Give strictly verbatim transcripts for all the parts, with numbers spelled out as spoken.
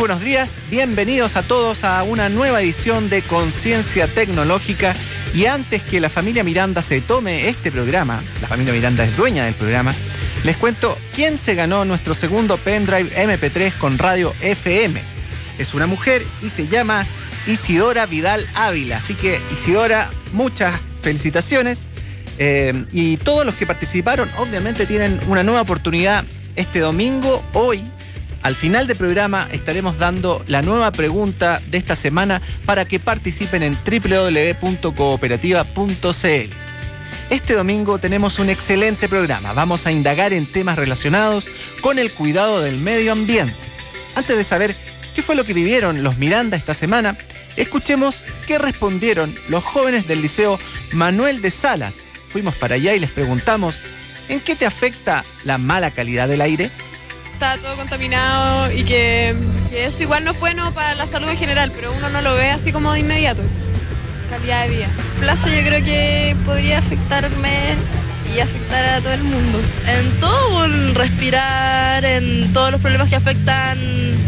buenos días, bienvenidos a todos a una nueva edición de Conciencia Tecnológica. Y antes que la familia Miranda se tome este programa, la familia Miranda es dueña del programa, les cuento quién se ganó nuestro segundo pendrive eme pe tres con radio efe eme. Es una mujer y se llama Isidora Vidal Ávila. Así que, Isidora, muchas felicitaciones. Eh, y todos los que participaron, obviamente, tienen una nueva oportunidad este domingo. Hoy, al final del programa, estaremos dando la nueva pregunta de esta semana para que participen en doble u doble u doble u punto cooperativa punto ce ele. Este domingo tenemos un excelente programa. Vamos a indagar en temas relacionados con el cuidado del medio ambiente. Antes de saber qué fue lo que vivieron los Miranda esta semana, escuchemos qué respondieron los jóvenes del Liceo Manuel de Salas. Fuimos para allá y les preguntamos, ¿en qué te afecta la mala calidad del aire? Está todo contaminado y que, que eso igual no es bueno para la salud en general, pero uno no lo ve así como de inmediato. Calidad de vida. En plazo yo creo que podría afectarme y afectar a todo el mundo. En todo, en respirar, en todos los problemas que afectan,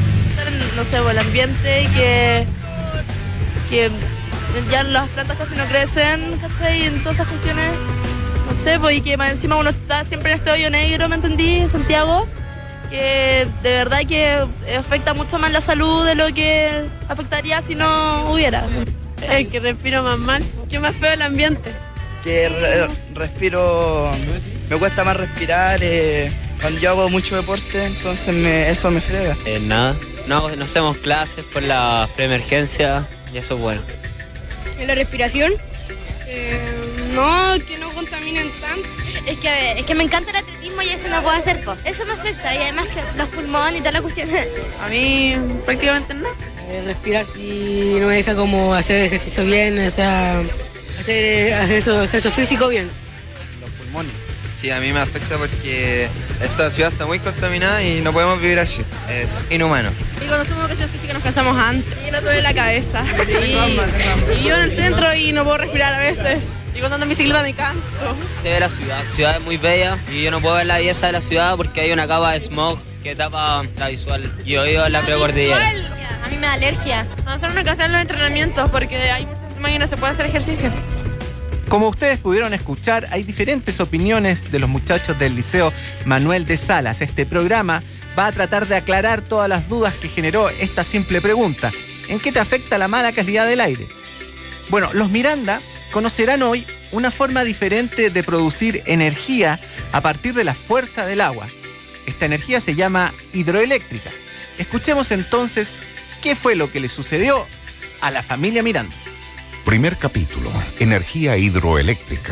no sé, el ambiente y que, que ya las plantas casi no crecen, ¿cachai? En todas esas cuestiones, no sé, pues, y que más encima uno está siempre en este hoyo negro, ¿me entendí? Santiago, que de verdad que afecta mucho más la salud de lo que afectaría si no hubiera. Es que respiro más mal, que más feo el ambiente. Que re respiro, me cuesta más respirar, eh, cuando yo hago mucho deporte, entonces me, eso me frega. Eh, nada, no, no hacemos clases por la preemergencia y eso es bueno. ¿En la respiración? Eh, no, que no contaminen tanto. Es que, a ver, es que me encanta el atletismo y eso no puedo hacer, po. Eso me afecta, y además que los pulmones y toda la cuestión. A mí prácticamente no. Eh, respirar y no me deja como hacer ejercicio bien, o sea, hacer ejercicio, ejercicio físico bien. Los pulmones. Sí, a mí me afecta porque esta ciudad está muy contaminada y no podemos vivir así. Es inhumano. Y cuando estamos en educación física nos cansamos antes. Y no duele la cabeza. Y, y yo en el centro y no puedo respirar a veces. Y cuando ando en bicicleta me canso. Se ve la ciudad. La ciudad es muy bella y yo no puedo ver la belleza de la ciudad porque hay una capa de smog que tapa la visual. Yo vivo en la precordillera. A mí me da alergia. Nosotros no cansan los entrenamientos porque hay muchos temas que no se puede hacer ejercicio. Como ustedes pudieron escuchar, hay diferentes opiniones de los muchachos del Liceo Manuel de Salas. Este programa va a tratar de aclarar todas las dudas que generó esta simple pregunta. ¿En qué te afecta la mala calidad del aire? Bueno, los Miranda conocerán hoy una forma diferente de producir energía a partir de la fuerza del agua. Esta energía se llama hidroeléctrica. Escuchemos entonces qué fue lo que le sucedió a la familia Miranda. Primer capítulo, energía hidroeléctrica.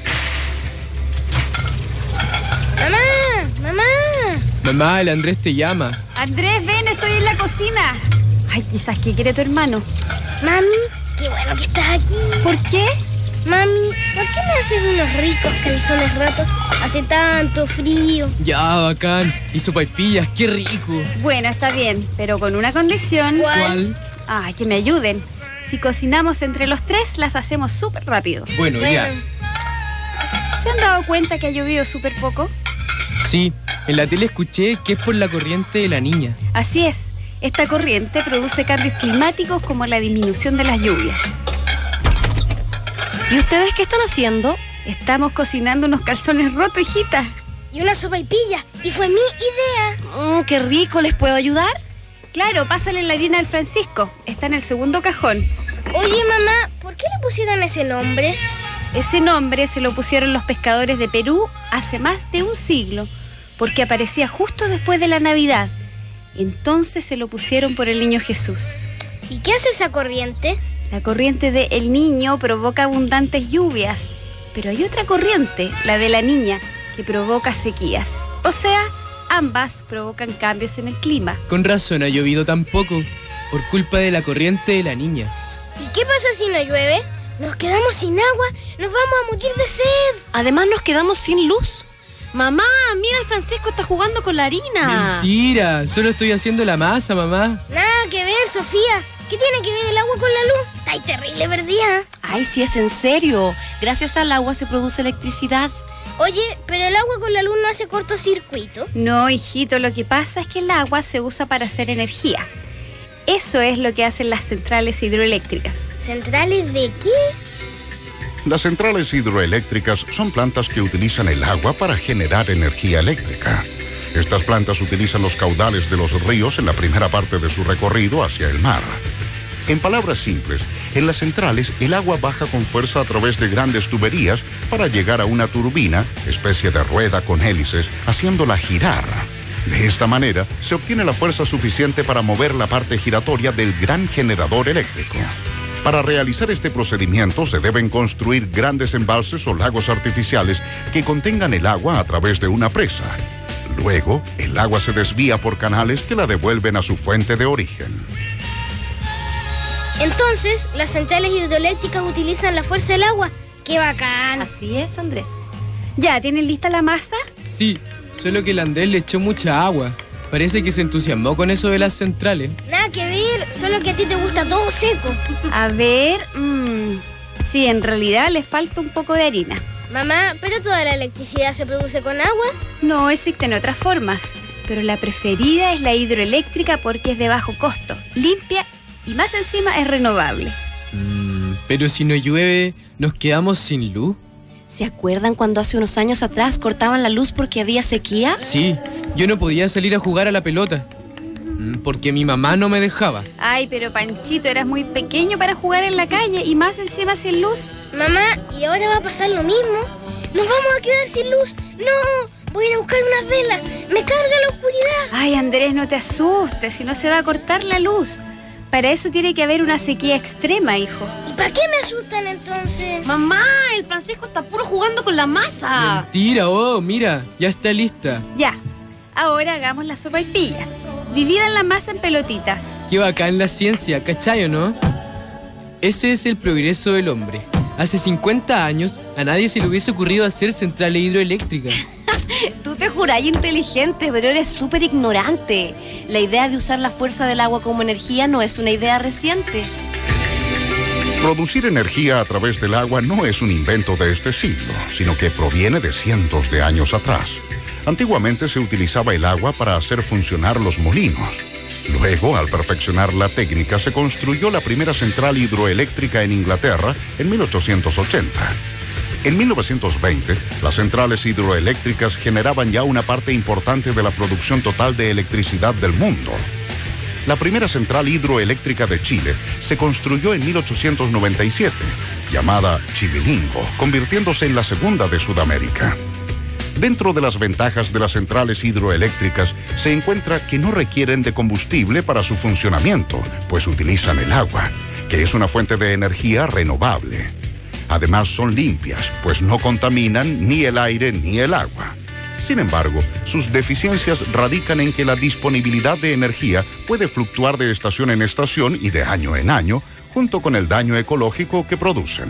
¡Mamá! ¡Mamá! Mamá, el Andrés te llama. Andrés, ven, estoy en la cocina. Ay, quizás que quiere tu hermano. Mami, qué bueno que estás aquí. ¿Por qué? Mami, ¿por qué me haces unos ricos calzones rotos? Hace tanto frío. Ya, bacán. Y sopaipillas, qué rico. Bueno, está bien, pero con una condición. ¿Cuál? Ay, que me ayuden. Si cocinamos entre los tres, las hacemos súper rápido. Bueno, Bueno. ya. ¿Se han dado cuenta que ha llovido súper poco? Sí, en la tele escuché que es por la corriente de la niña. Así es. Esta corriente produce cambios climáticos como la disminución de las lluvias. ¿Y ustedes qué están haciendo? Estamos cocinando unos calzones rotos, hijita. Y una sopaipilla. Y fue mi idea. Mm, qué rico, ¿les puedo ayudar? Claro, pásale la harina del Francisco. Está en el segundo cajón. Oye, mamá, ¿por qué le pusieron ese nombre? Ese nombre se lo pusieron los pescadores de Perú hace más de un siglo, porque aparecía justo después de la Navidad. Entonces se lo pusieron por el niño Jesús. ¿Y qué hace esa corriente? La corriente de El Niño provoca abundantes lluvias, pero hay otra corriente, la de la Niña, que provoca sequías. O sea, ambas provocan cambios en el clima. Con razón ha llovido tan poco, por culpa de la corriente de la niña. ¿Y qué pasa si no llueve? Nos quedamos sin agua, nos vamos a morir de sed. Además nos quedamos sin luz. Mamá, mira, el Francisco está jugando con la harina. Mentira, solo estoy haciendo la masa, mamá. Nada que ver, Sofía. ¿Qué tiene que ver el agua con la luz? Está ahí terrible, ¿verdad? Ay, sí, es en serio. Gracias al agua se produce electricidad. Oye, ¿pero el agua con la luz no hace cortocircuito? No, hijito, lo que pasa es que el agua se usa para hacer energía. Eso es lo que hacen las centrales hidroeléctricas. ¿Centrales de qué? Las centrales hidroeléctricas son plantas que utilizan el agua para generar energía eléctrica. Estas plantas utilizan los caudales de los ríos en la primera parte de su recorrido hacia el mar. En palabras simples, en las centrales el agua baja con fuerza a través de grandes tuberías para llegar a una turbina, especie de rueda con hélices, haciéndola girar. De esta manera, se obtiene la fuerza suficiente para mover la parte giratoria del gran generador eléctrico. Para realizar este procedimiento se deben construir grandes embalses o lagos artificiales que contengan el agua a través de una presa. Luego, el agua se desvía por canales que la devuelven a su fuente de origen. Entonces, las centrales hidroeléctricas utilizan la fuerza del agua. ¡Qué bacán! Así es, Andrés. ¿Ya tienen lista la masa? Sí, solo que el Andrés le echó mucha agua. Parece que se entusiasmó con eso de las centrales. Nada que ver, solo que a ti te gusta todo seco. A ver, mmm, sí, en realidad le falta un poco de harina. Mamá, ¿pero toda la electricidad se produce con agua? No, existen otras formas, pero la preferida es la hidroeléctrica porque es de bajo costo, limpia y más encima es renovable. Mm, pero si no llueve, ¿nos quedamos sin luz? ¿Se acuerdan cuando hace unos años atrás cortaban la luz porque había sequía? Sí, yo no podía salir a jugar a la pelota, porque mi mamá no me dejaba. Ay, pero Panchito, eras muy pequeño para jugar en la calle y más encima sin luz. Mamá, ¿y ahora va a pasar lo mismo? ¿Nos vamos a quedar sin luz? ¡No! Voy a ir a buscar unas velas. ¡Me carga la oscuridad! Ay, Andrés, no te asustes, si no se va a cortar la luz. Para eso tiene que haber una sequía extrema, hijo. ¿Y para qué me asustan entonces? Mamá, el Francisco está puro jugando con la masa. Mentira, oh, mira, ya está lista. Ya, ahora hagamos las sopaipillas. Dividan la masa en pelotitas. Qué bacán la ciencia, ¿cachai o no? Ese es el progreso del hombre. Hace cincuenta años a nadie se le hubiese ocurrido hacer centrales hidroeléctricas. Tú te jurás inteligente, pero eres súper ignorante. La idea de usar la fuerza del agua como energía no es una idea reciente. Producir energía a través del agua no es un invento de este siglo, sino que proviene de cientos de años atrás. Antiguamente se utilizaba el agua para hacer funcionar los molinos. Luego, al perfeccionar la técnica, se construyó la primera central hidroeléctrica en Inglaterra en mil ochocientos ochenta. En mil novecientos veinte, las centrales hidroeléctricas generaban ya una parte importante de la producción total de electricidad del mundo. La primera central hidroeléctrica de Chile se construyó en mil ochocientos noventa y siete, llamada Chivilingo, convirtiéndose en la segunda de Sudamérica. Dentro de las ventajas de las centrales hidroeléctricas se encuentra que no requieren de combustible para su funcionamiento, pues utilizan el agua, que es una fuente de energía renovable. Además son limpias, pues no contaminan ni el aire ni el agua. Sin embargo, sus deficiencias radican en que la disponibilidad de energía puede fluctuar de estación en estación y de año en año, junto con el daño ecológico que producen.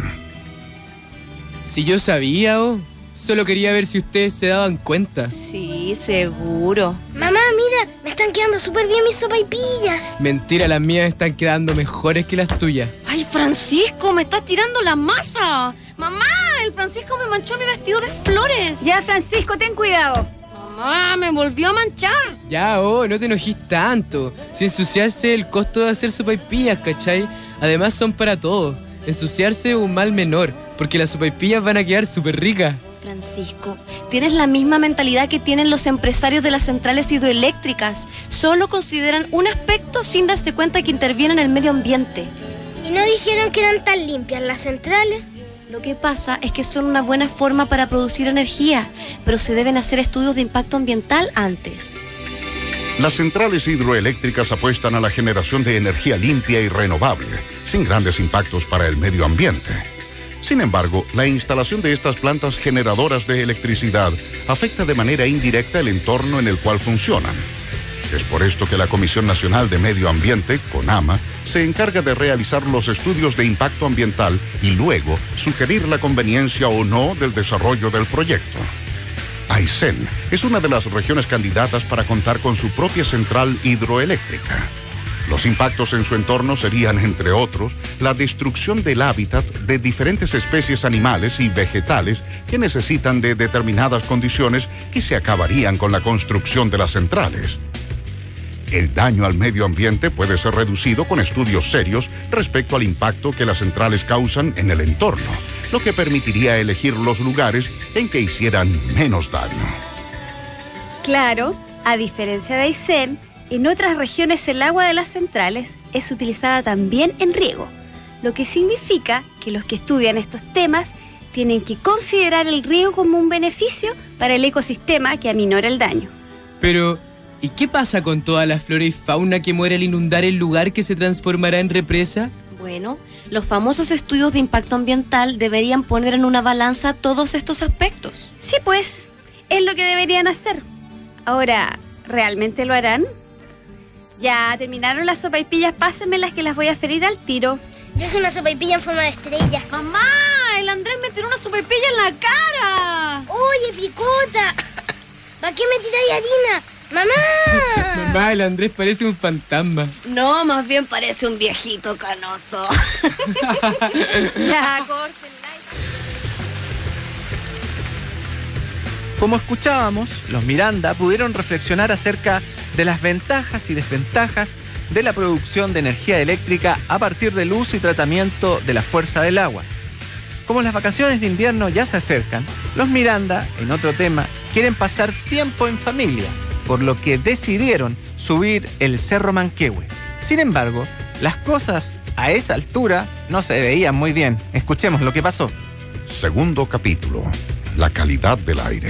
Si yo sabía, oh, solo quería ver si ustedes se daban cuenta. Sí, seguro. Mamá, mira, me están quedando súper bien mis sopaipillas. Mentira, las mías están quedando mejores que las tuyas. Ay, Francisco, me estás tirando la masa. Mamá, el Francisco me manchó mi vestido de flores. Ya, Francisco, ten cuidado. Mamá, me volvió a manchar. Ya, oh, no te enojís tanto. Si ensuciarse es el costo de hacer sopaipillas, ¿cachai? Además son para todo. Ensuciarse es un mal menor, porque las sopaipillas van a quedar súper ricas. Francisco, tienes la misma mentalidad que tienen los empresarios de las centrales hidroeléctricas. Solo consideran un aspecto sin darse cuenta que interviene en el medio ambiente. ¿Y no dijeron que eran tan limpias las centrales? Lo que pasa es que son una buena forma para producir energía, pero se deben hacer estudios de impacto ambiental antes. Las centrales hidroeléctricas apuestan a la generación de energía limpia y renovable, sin grandes impactos para el medio ambiente. Sin embargo, la instalación de estas plantas generadoras de electricidad afecta de manera indirecta el entorno en el cual funcionan. Es por esto que la Comisión Nacional de Medio Ambiente, CONAMA, se encarga de realizar los estudios de impacto ambiental y luego sugerir la conveniencia o no del desarrollo del proyecto. Aysén es una de las regiones candidatas para contar con su propia central hidroeléctrica. Los impactos en su entorno serían, entre otros, la destrucción del hábitat de diferentes especies animales y vegetales que necesitan de determinadas condiciones que se acabarían con la construcción de las centrales. El daño al medio ambiente puede ser reducido con estudios serios respecto al impacto que las centrales causan en el entorno, lo que permitiría elegir los lugares en que hicieran menos daño. Claro, a diferencia de Aysén, en otras regiones el agua de las centrales es utilizada también en riego, lo que significa que los que estudian estos temas tienen que considerar el riego como un beneficio para el ecosistema que aminora el daño. Pero, ¿y qué pasa con toda la flora y fauna que muere al inundar el lugar que se transformará en represa? Bueno, los famosos estudios de impacto ambiental deberían poner en una balanza todos estos aspectos. Sí, pues, es lo que deberían hacer. Ahora, ¿realmente lo harán? Ya terminaron las sopaipillas, pásenmelas que las voy a freír al tiro. Yo soy una sopaipilla en forma de estrella. ¡Mamá! El Andrés me tiró una sopaipilla en la cara. Oye, picota. ¿Para qué me tiráis harina? ¡Mamá! Mamá, el Andrés parece un fantasma. No, más bien parece un viejito canoso. Ya, córtenla. Como escuchábamos, los Miranda pudieron reflexionar acerca de las ventajas y desventajas de la producción de energía eléctrica a partir del uso y tratamiento de la fuerza del agua. Como las vacaciones de invierno ya se acercan, los Miranda, en otro tema, quieren pasar tiempo en familia, por lo que decidieron subir el Cerro Manquehue. Sin embargo, las cosas a esa altura no se veían muy bien. Escuchemos lo que pasó. Segundo capítulo. La calidad del aire.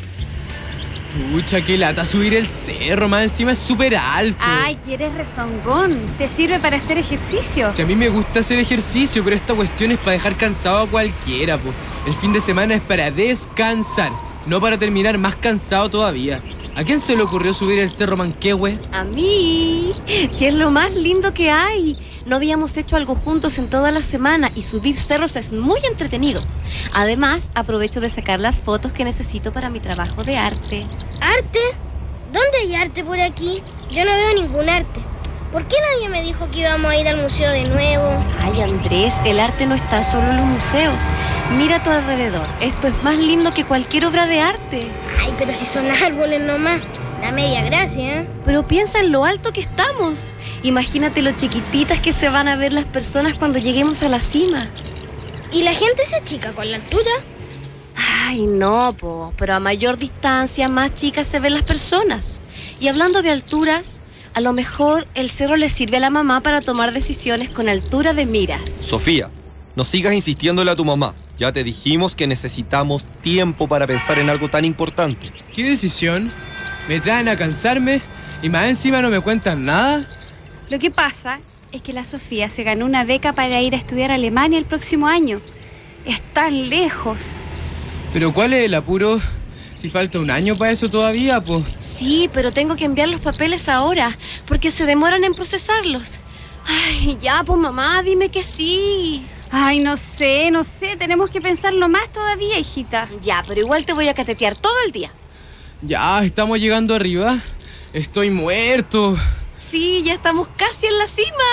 Pucha, qué lata subir el cerro, más encima es súper alto. Ay, quieres rezongón. Te sirve para hacer ejercicio. Si a mí me gusta hacer ejercicio, pero esta cuestión es para dejar cansado a cualquiera, po. El fin de semana es para descansar, no para terminar más cansado todavía. ¿A quién se le ocurrió subir el Cerro Manquehue? A mí. Si es lo más lindo que hay. No habíamos hecho algo juntos en toda la semana y subir cerros es muy entretenido. Además, aprovecho de sacar las fotos que necesito para mi trabajo de arte. ¿Arte? ¿Dónde hay arte por aquí? Yo no veo ningún arte. ¿Por qué nadie me dijo que íbamos a ir al museo de nuevo? Ay, Andrés, el arte no está solo en los museos. Mira a tu alrededor. Esto es más lindo que cualquier obra de arte. Ay, pero si son árboles nomás. La media gracia, ¿eh? Pero piensa en lo alto que estamos. Imagínate lo chiquititas que se van a ver las personas cuando lleguemos a la cima. ¿Y la gente se achica con la altura? Ay, no, po. Pero a mayor distancia, más chicas se ven las personas. Y hablando de alturas, a lo mejor el cerro le sirve a la mamá para tomar decisiones con altura de miras. Sofía, no sigas insistiéndole a tu mamá. Ya te dijimos que necesitamos tiempo para pensar en algo tan importante. ¿Qué decisión? ¿Me traen a cansarme y más encima no me cuentan nada? Lo que pasa es que la Sofía se ganó una beca para ir a estudiar a Alemania el próximo año. Es tan lejos. ¿Pero cuál es el apuro? Si falta un año para eso todavía, pues. Sí, pero tengo que enviar los papeles ahora, porque se demoran en procesarlos. Ay, ya, pues mamá, dime que sí. Ay, no sé, no sé, tenemos que pensarlo más todavía, hijita. Ya, pero igual te voy a catetear todo el día. Ya, estamos llegando arriba. Estoy muerto. Sí, ya estamos casi en la cima.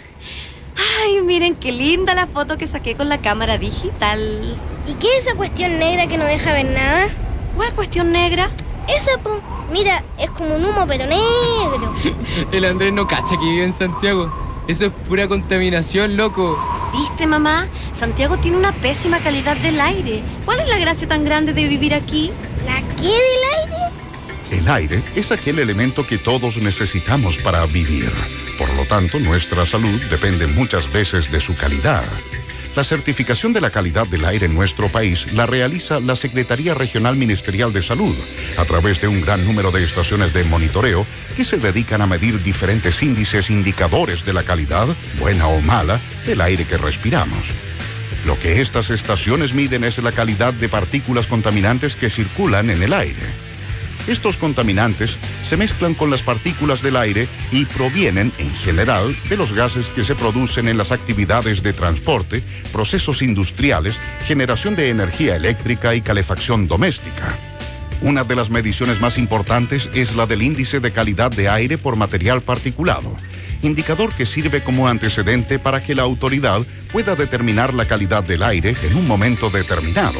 Ay, miren qué linda la foto que saqué con la cámara digital. ¿Y qué es esa cuestión negra que no deja ver nada? ¿Cuál cuestión negra? Esa, po. Mira, es como un humo, pero negro. El Andrés no cacha que vive en Santiago. Eso es pura contaminación, loco. ¿Viste, mamá? Santiago tiene una pésima calidad del aire. ¿Cuál es la gracia tan grande de vivir aquí? ¿La qué del aire? El aire es aquel elemento que todos necesitamos para vivir. Por lo tanto, nuestra salud depende muchas veces de su calidad. La certificación de la calidad del aire en nuestro país la realiza la Secretaría Regional Ministerial de Salud a través de un gran número de estaciones de monitoreo que se dedican a medir diferentes índices indicadores de la calidad, buena o mala, del aire que respiramos. Lo que estas estaciones miden es la calidad de partículas contaminantes que circulan en el aire. Estos contaminantes se mezclan con las partículas del aire y provienen, en general, de los gases que se producen en las actividades de transporte, procesos industriales, generación de energía eléctrica y calefacción doméstica. Una de las mediciones más importantes es la del índice de calidad de aire por material particulado, indicador que sirve como antecedente para que la autoridad pueda determinar la calidad del aire en un momento determinado.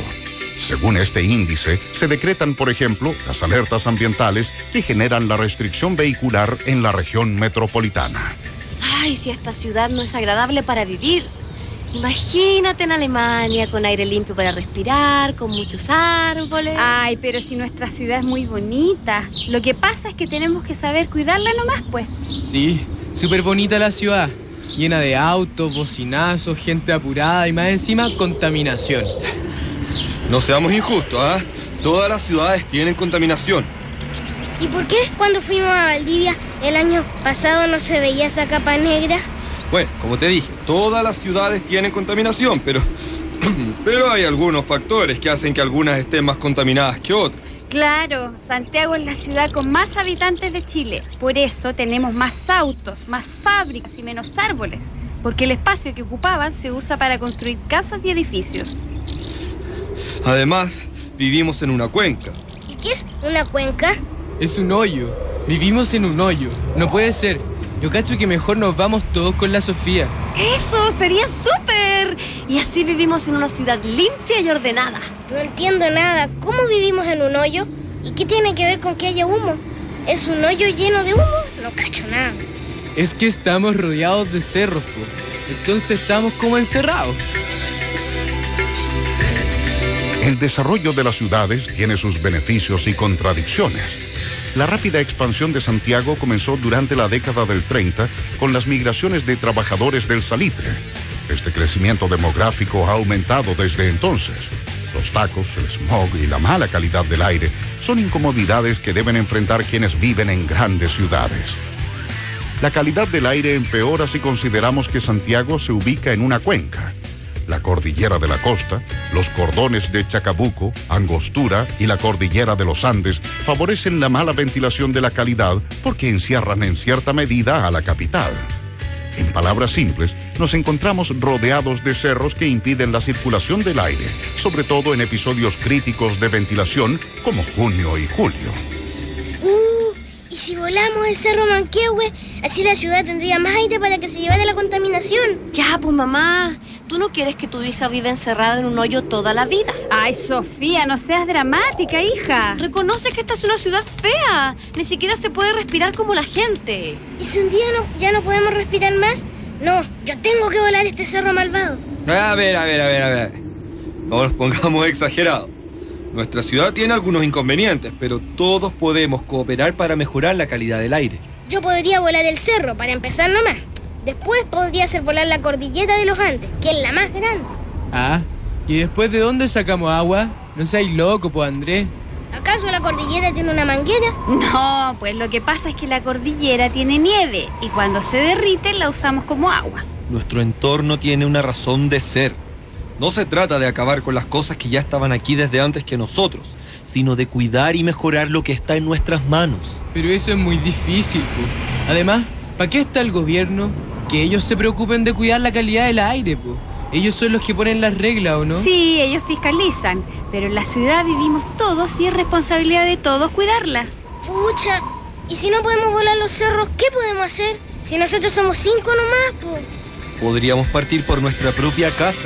Según este índice, se decretan, por ejemplo, las alertas ambientales que generan la restricción vehicular en la región metropolitana. Ay, si esta ciudad no es agradable para vivir. Imagínate en Alemania, con aire limpio para respirar, con muchos árboles. Ay, pero si nuestra ciudad es muy bonita. Lo que pasa es que tenemos que saber cuidarla nomás, pues. Sí, súper bonita la ciudad. Llena de autos, bocinazos, gente apurada y más encima contaminación. No seamos injustos, ¿ah? ¿eh? Todas las ciudades tienen contaminación. ¿Y por qué cuando fuimos a Valdivia el año pasado no se veía esa capa negra? Bueno, como te dije, todas las ciudades tienen contaminación, pero, pero hay algunos factores que hacen que algunas estén más contaminadas que otras. Claro, Santiago es la ciudad con más habitantes de Chile. Por eso tenemos más autos, más fábricas y menos árboles. Porque el espacio que ocupaban se usa para construir casas y edificios. Además, vivimos en una cuenca. ¿Y qué es una cuenca? Es un hoyo. Vivimos en un hoyo. No puede ser. Yo cacho que mejor nos vamos todos con la Sofía. ¡Eso! ¡Sería súper! Y así vivimos en una ciudad limpia y ordenada. No entiendo nada. ¿Cómo vivimos en un hoyo? ¿Y qué tiene que ver con que haya humo? ¿Es un hoyo lleno de humo? No cacho nada. Es que estamos rodeados de cerros, po. Entonces estamos como encerrados. El desarrollo de las ciudades tiene sus beneficios y contradicciones. La rápida expansión de Santiago comenzó durante la década del treinta con las migraciones de trabajadores del salitre. Este crecimiento demográfico ha aumentado desde entonces. Los tacos, el smog y la mala calidad del aire son incomodidades que deben enfrentar quienes viven en grandes ciudades. La calidad del aire empeora si consideramos que Santiago se ubica en una cuenca. La cordillera de la costa, los cordones de Chacabuco, Angostura y la cordillera de los Andes favorecen la mala ventilación de la calidad porque encierran en cierta medida a la capital. En palabras simples, nos encontramos rodeados de cerros que impiden la circulación del aire, sobre todo en episodios críticos de ventilación como junio y julio. Uh, ¿y si volamos el Cerro Manquehue? Así la ciudad tendría más aire para que se llevara la contaminación. Ya, pues mamá, tú no quieres que tu hija viva encerrada en un hoyo toda la vida. Ay, Sofía, no seas dramática, hija. Reconoce que esta es una ciudad fea. Ni siquiera se puede respirar como la gente. ¿Y si un día no, ya no podemos respirar más? No, yo tengo que volar este cerro malvado. A ver, a ver, a ver, a ver. No nos pongamos exagerados. Nuestra ciudad tiene algunos inconvenientes, pero todos podemos cooperar para mejorar la calidad del aire. Yo podría volar el cerro, para empezar nomás. Después podría hacer volar la cordillera de los Andes, que es la más grande. Ah, ¿y después de dónde sacamos agua? No seas loco, pues, Andrés. ¿Acaso la cordillera tiene una manguera? No, pues lo que pasa es que la cordillera tiene nieve y cuando se derrite la usamos como agua. Nuestro entorno tiene una razón de ser. No se trata de acabar con las cosas que ya estaban aquí desde antes que nosotros, sino de cuidar y mejorar lo que está en nuestras manos. Pero eso es muy difícil, pues. Además, ¿para qué está el gobierno? Que ellos se preocupen de cuidar la calidad del aire, pues. Ellos son los que ponen las reglas, ¿o no? Sí, ellos fiscalizan, pero en la ciudad vivimos todos y es responsabilidad de todos cuidarla. Pucha, ¿y si no podemos volar los cerros, qué podemos hacer? Si nosotros somos cinco nomás, pues. Podríamos partir por nuestra propia casa.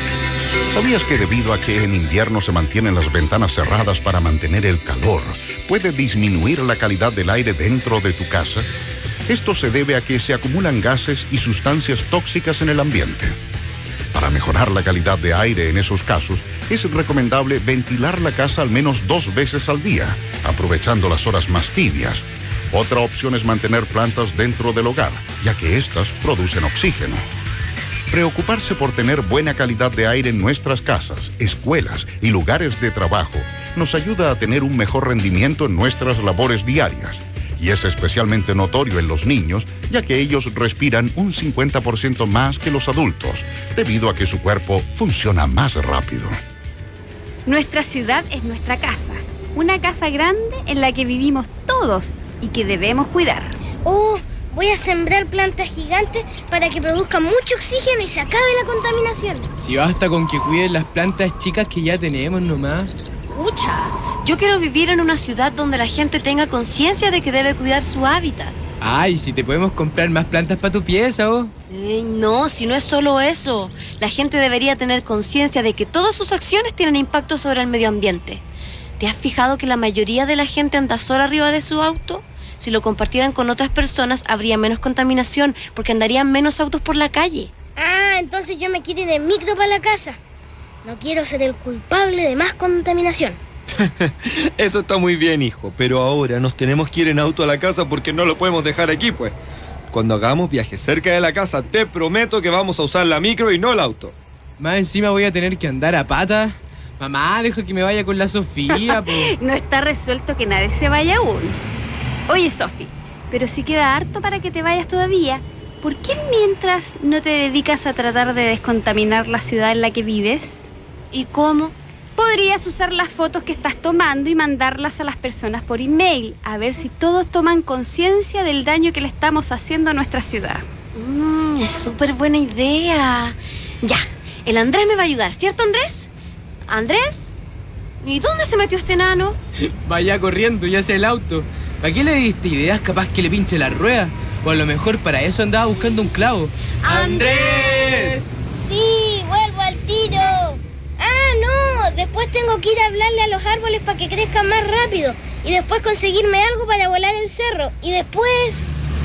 ¿Sabías que debido a que en invierno se mantienen las ventanas cerradas para mantener el calor, puede disminuir la calidad del aire dentro de tu casa? Esto se debe a que se acumulan gases y sustancias tóxicas en el ambiente. Para mejorar la calidad de aire en esos casos, es recomendable ventilar la casa al menos dos veces al día, aprovechando las horas más tibias. Otra opción es mantener plantas dentro del hogar, ya que éstas producen oxígeno. Preocuparse por tener buena calidad de aire en nuestras casas, escuelas y lugares de trabajo nos ayuda a tener un mejor rendimiento en nuestras labores diarias. Y es especialmente notorio en los niños, ya que ellos respiran un cincuenta por ciento más que los adultos, debido a que su cuerpo funciona más rápido. Nuestra ciudad es nuestra casa, una casa grande en la que vivimos todos y que debemos cuidar. Oh, voy a sembrar plantas gigantes para que produzcan mucho oxígeno y se acabe la contaminación. Si basta con que cuiden las plantas chicas que ya tenemos nomás. Pucha, yo quiero vivir en una ciudad donde la gente tenga conciencia de que debe cuidar su hábitat. Ay, si te podemos comprar más plantas para tu pieza, vos. Ey, no, si no es solo eso. La gente debería tener conciencia de que todas sus acciones tienen impacto sobre el medio ambiente. ¿Te has fijado que la mayoría de la gente anda sola arriba de su auto? Si lo compartieran con otras personas, habría menos contaminación, porque andarían menos autos por la calle. Ah, entonces yo me quiero ir en micro para la casa. No quiero ser el culpable de más contaminación. Eso está muy bien, hijo, pero ahora nos tenemos que ir en auto a la casa porque no lo podemos dejar aquí, pues. Cuando hagamos viajes cerca de la casa, te prometo que vamos a usar la micro y no el auto. Más encima voy a tener que andar a pata. Mamá, deja que me vaya con la Sofía, po. No está resuelto que nadie se vaya aún. Oye, Sofi, pero si queda harto para que te vayas todavía, ¿por qué mientras no te dedicas a tratar de descontaminar la ciudad en la que vives? ¿Y cómo? Podrías usar las fotos que estás tomando y mandarlas a las personas por email, a ver si todos toman conciencia del daño que le estamos haciendo a nuestra ciudad. Mmm, es súper buena idea. Ya, el Andrés me va a ayudar, ¿cierto, Andrés? ¿Andrés? ¿Y dónde se metió este enano? Vaya corriendo y hacia el auto. ¿Para qué le diste ideas? Capaz que le pinche la rueda. O a lo mejor para eso andaba buscando un clavo. ¡Andrés! Sí, vuelvo al tiro. Ah, no, después tengo que ir a hablarle a los árboles para que crezcan más rápido. Y después conseguirme algo para volar el cerro. Y después...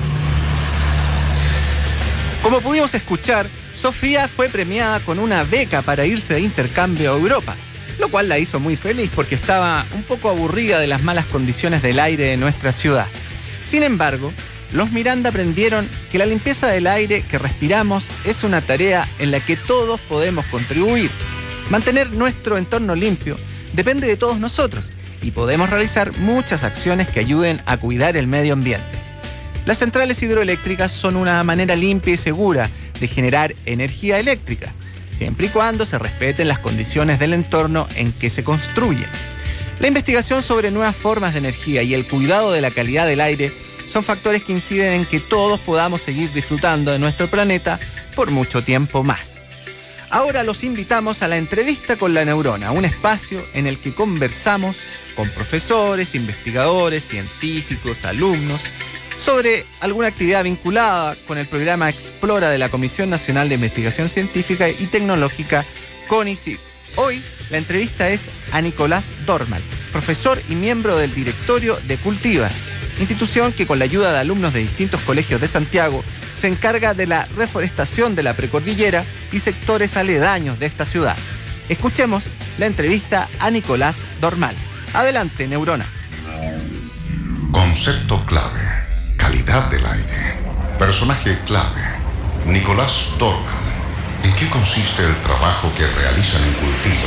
Como pudimos escuchar, Sofía fue premiada con una beca para irse de intercambio a Europa, lo cual la hizo muy feliz porque estaba un poco aburrida de las malas condiciones del aire de nuestra ciudad. Sin embargo, los Miranda aprendieron que la limpieza del aire que respiramos es una tarea en la que todos podemos contribuir. Mantener nuestro entorno limpio depende de todos nosotros y podemos realizar muchas acciones que ayuden a cuidar el medio ambiente. Las centrales hidroeléctricas son una manera limpia y segura de generar energía eléctrica, siempre y cuando se respeten las condiciones del entorno en que se construyen. La investigación sobre nuevas formas de energía y el cuidado de la calidad del aire son factores que inciden en que todos podamos seguir disfrutando de nuestro planeta por mucho tiempo más. Ahora los invitamos a la entrevista con la neurona, un espacio en el que conversamos con profesores, investigadores, científicos, alumnos, sobre alguna actividad vinculada con el programa Explora de la Comisión Nacional de Investigación Científica y Tecnológica, CONICYT. Hoy la entrevista es a Nicolás Dormal, profesor y miembro del directorio de Cultiva, institución que con la ayuda de alumnos de distintos colegios de Santiago se encarga de la reforestación de la precordillera y sectores aledaños de esta ciudad. Escuchemos la entrevista a Nicolás Dormal. Adelante, neurona. Concepto clave. Calidad del aire. Personaje clave. Nicolás Dormal. ¿En qué consiste el trabajo que realizan en Cultiva?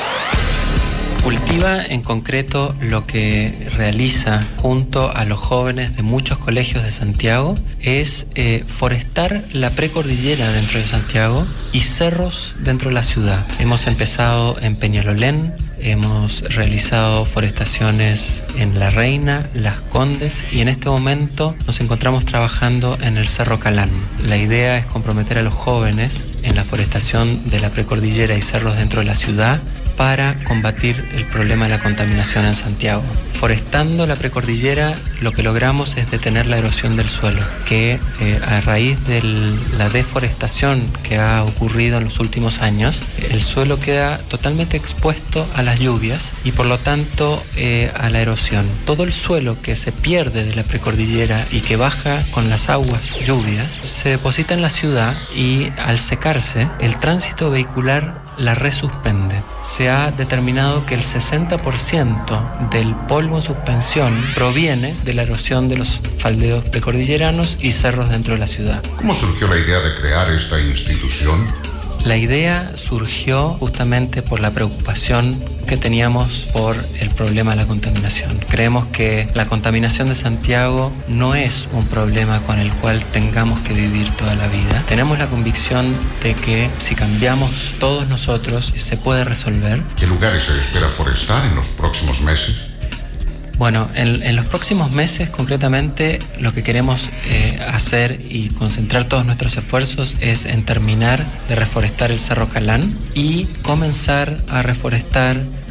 Cultiva en concreto lo que realiza junto a los jóvenes de muchos colegios de Santiago es eh, forestar la precordillera dentro de Santiago y cerros dentro de la ciudad. Hemos empezado en Peñalolén, hemos realizado forestaciones en La Reina, Las Condes y en este momento nos encontramos trabajando en el Cerro Calán. La idea es comprometer a los jóvenes en la forestación de la precordillera y cerros dentro de la ciudad para combatir el problema de la contaminación en Santiago. Forestando la precordillera, lo que logramos es detener la erosión del suelo, que eh, a raíz de la deforestación que ha ocurrido en los últimos años, el suelo queda totalmente expuesto a las lluvias y por lo tanto eh, a la erosión. Todo el suelo que se pierde de la precordillera y que baja con las aguas lluvias, se deposita en la ciudad y al secarse, el tránsito vehicular la resuspende. Se ha determinado que el sesenta por ciento del polvo en suspensión proviene de la erosión de los faldeos precordilleranos y cerros dentro de la ciudad. ¿Cómo surgió la idea de crear esta institución? La idea surgió justamente por la preocupación que teníamos por el problema de la contaminación. Creemos que la contaminación de Santiago no es un problema con el cual tengamos que vivir toda la vida. Tenemos la convicción de que si cambiamos todos nosotros se puede resolver. ¿Qué lugares se espera forestar en los próximos meses? Bueno, en, en los próximos meses, concretamente, lo que queremos eh, hacer y concentrar todos nuestros esfuerzos es en terminar de reforestar el Cerro Calán y comenzar a reforestar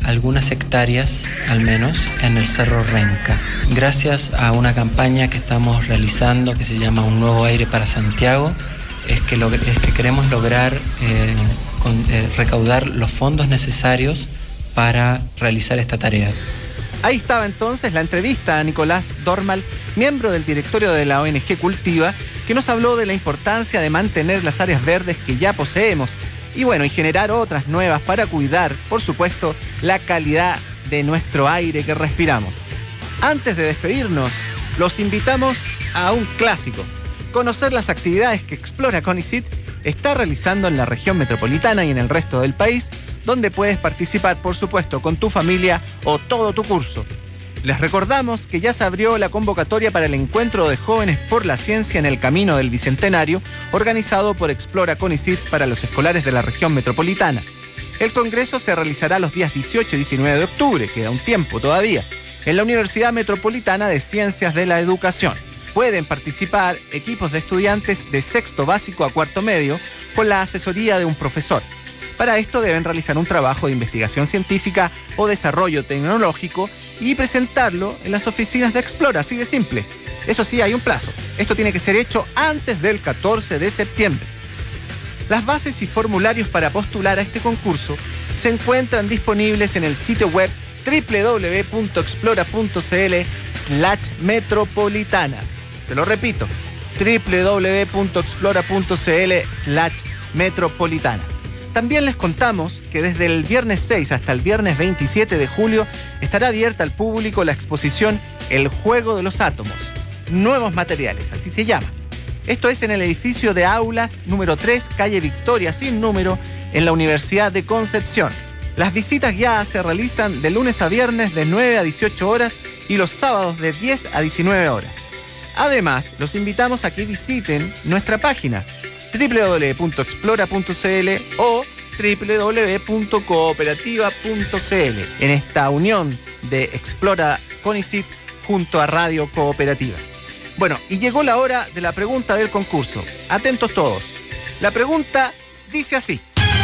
algunas hectáreas, al menos, en el Cerro Renca. Gracias a una campaña que estamos realizando que se llama Un Nuevo Aire para Santiago, es que, log- es que queremos lograr eh, con, eh, recaudar los fondos necesarios para realizar esta tarea. Ahí estaba entonces la entrevista a Nicolás Dormal, miembro del directorio de la O N G Cultiva, que nos habló de la importancia de mantener las áreas verdes que ya poseemos y bueno, y generar otras nuevas para cuidar, por supuesto, la calidad de nuestro aire que respiramos. Antes de despedirnos, los invitamos a un clásico: conocer las actividades que Explora CONICYT está realizando en la región metropolitana y en el resto del país, donde puedes participar, por supuesto, con tu familia o todo tu curso. Les recordamos que ya se abrió la convocatoria para el Encuentro de Jóvenes por la Ciencia en el Camino del Bicentenario, organizado por Explora CONICYT para los escolares de la región metropolitana. El congreso se realizará los días dieciocho y diecinueve de octubre, queda un tiempo todavía, en la Universidad Metropolitana de Ciencias de la Educación. Pueden participar equipos de estudiantes de sexto básico a cuarto medio con la asesoría de un profesor. Para esto deben realizar un trabajo de investigación científica o desarrollo tecnológico y presentarlo en las oficinas de Explora, así de simple. Eso sí, hay un plazo. Esto tiene que ser hecho antes del catorce de septiembre. Las bases y formularios para postular a este concurso se encuentran disponibles en el sitio web doble u doble u doble u punto explora punto c l slash metropolitana. Te lo repito, doble u doble u doble u punto explora punto c l slash metropolitana. También les contamos que desde el viernes seis hasta el viernes veintisiete de julio estará abierta al público la exposición El Juego de los Átomos, Nuevos Materiales, así se llama. Esto es en el edificio de aulas número tres, calle Victoria sin número, en la Universidad de Concepción. Las visitas guiadas se realizan de lunes a viernes de nueve a dieciocho horas y los sábados de diez a diecinueve horas. Además, los invitamos a que visiten nuestra página doble u doble u doble u punto explora punto c l o doble u doble u doble u punto cooperativa punto c l en esta unión de Explora CONICYT junto a Radio Cooperativa. Bueno, y llegó la hora de la pregunta del concurso. Atentos todos. La pregunta dice así: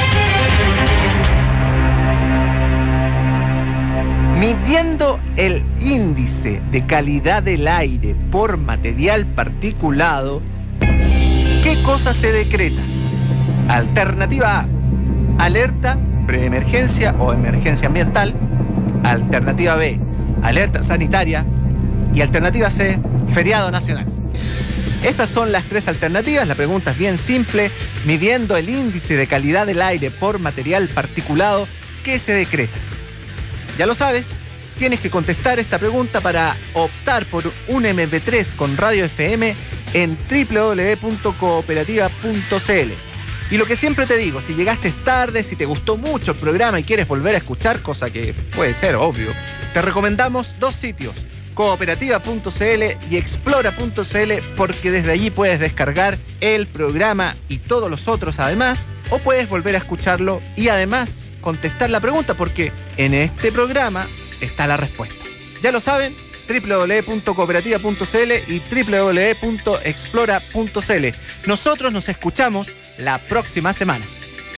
midiendo el índice de calidad del aire por material particulado, ¿qué cosa se decreta? Alternativa A: alerta, preemergencia o emergencia ambiental. Alternativa B: alerta sanitaria. Y alternativa C: feriado nacional. Esas son las tres alternativas. La pregunta es bien simple. Midiendo el índice de calidad del aire por material particulado, ¿qué se decreta? Ya lo sabes, tienes que contestar esta pregunta para optar por un eme pe tres con radio efe eme en doble u doble u doble u punto cooperativa punto c l. Y lo que siempre te digo, si llegaste tarde, si te gustó mucho el programa y quieres volver a escuchar, cosa que puede ser obvio, te recomendamos dos sitios: cooperativa punto c l y explora punto c l, porque desde allí puedes descargar el programa y todos los otros además, o puedes volver a escucharlo y además contestar la pregunta, porque en este programa está la respuesta. Ya lo saben, doble u doble u doble u punto cooperativa punto c l y doble u doble u doble u punto explora punto c l. Nosotros nos escuchamos la próxima semana.